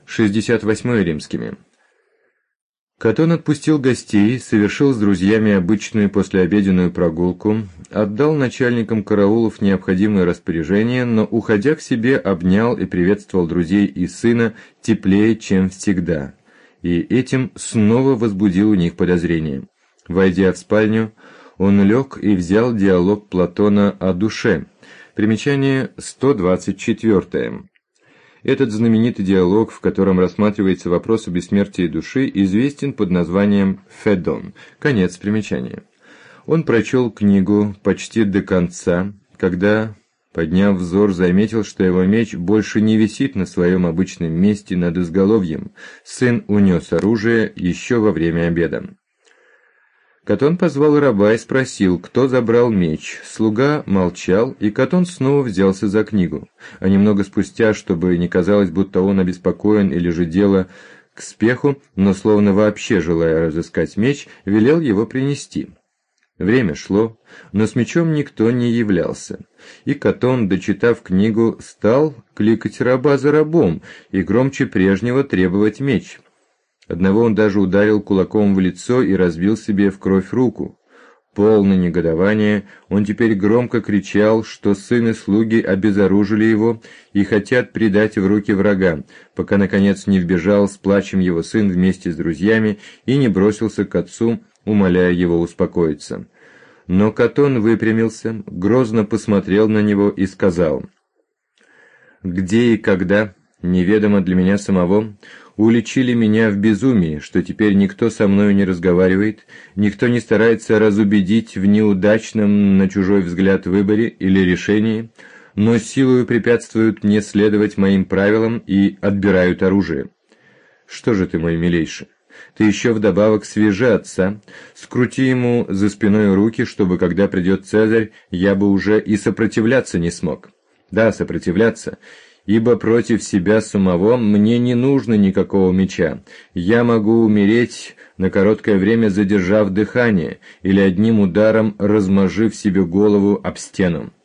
68 римскими. Катон отпустил гостей, совершил с друзьями обычную послеобеденную прогулку, отдал начальникам караулов необходимые распоряжения, но, уходя к себе, обнял и приветствовал друзей и сына теплее, чем всегда, и этим снова возбудил у них подозрение. Войдя в спальню, он лег и взял диалог Платона о душе. Примечание 124. Этот знаменитый диалог, в котором рассматривается вопрос о бессмертии души, известен под названием «Федон». Конец примечания. Он прочел книгу почти до конца, когда, подняв взор, заметил, что его меч больше не висит на своем обычном месте над изголовьем. Сын унес оружие еще во время обеда. Катон позвал раба и спросил, кто забрал меч. Слуга молчал, и Катон снова взялся за книгу. А немного спустя, чтобы не казалось, будто он обеспокоен или же дело к спеху, но словно вообще желая разыскать меч, велел его принести. Время шло, но с мечом никто не являлся. И Катон, дочитав книгу, стал кликать раба за рабом и громче прежнего требовать меч. Одного он даже ударил кулаком в лицо и разбил себе в кровь руку. Полное негодование, он теперь громко кричал, что сын и слуги обезоружили его и хотят предать в руки врага, пока наконец не вбежал с плачем его сын вместе с друзьями и не бросился к отцу, умоляя его успокоиться. Но Катон выпрямился, грозно посмотрел на него и сказал: «Где и когда, неведомо для меня самого, уличили меня в безумии, что теперь никто со мною не разговаривает, никто не старается разубедить в неудачном на чужой взгляд выборе или решении, но силою препятствуют мне следовать моим правилам и отбирают оружие. Что же ты, мой милейший? Ты еще вдобавок свяжи отца, скрути ему за спиной руки, чтобы, когда придет Цезарь, я бы уже и сопротивляться не смог. Да, сопротивляться, ибо против себя самого мне не нужно никакого меча. Я могу умереть, на короткое время задержав дыхание, или одним ударом размажив себе голову об стену.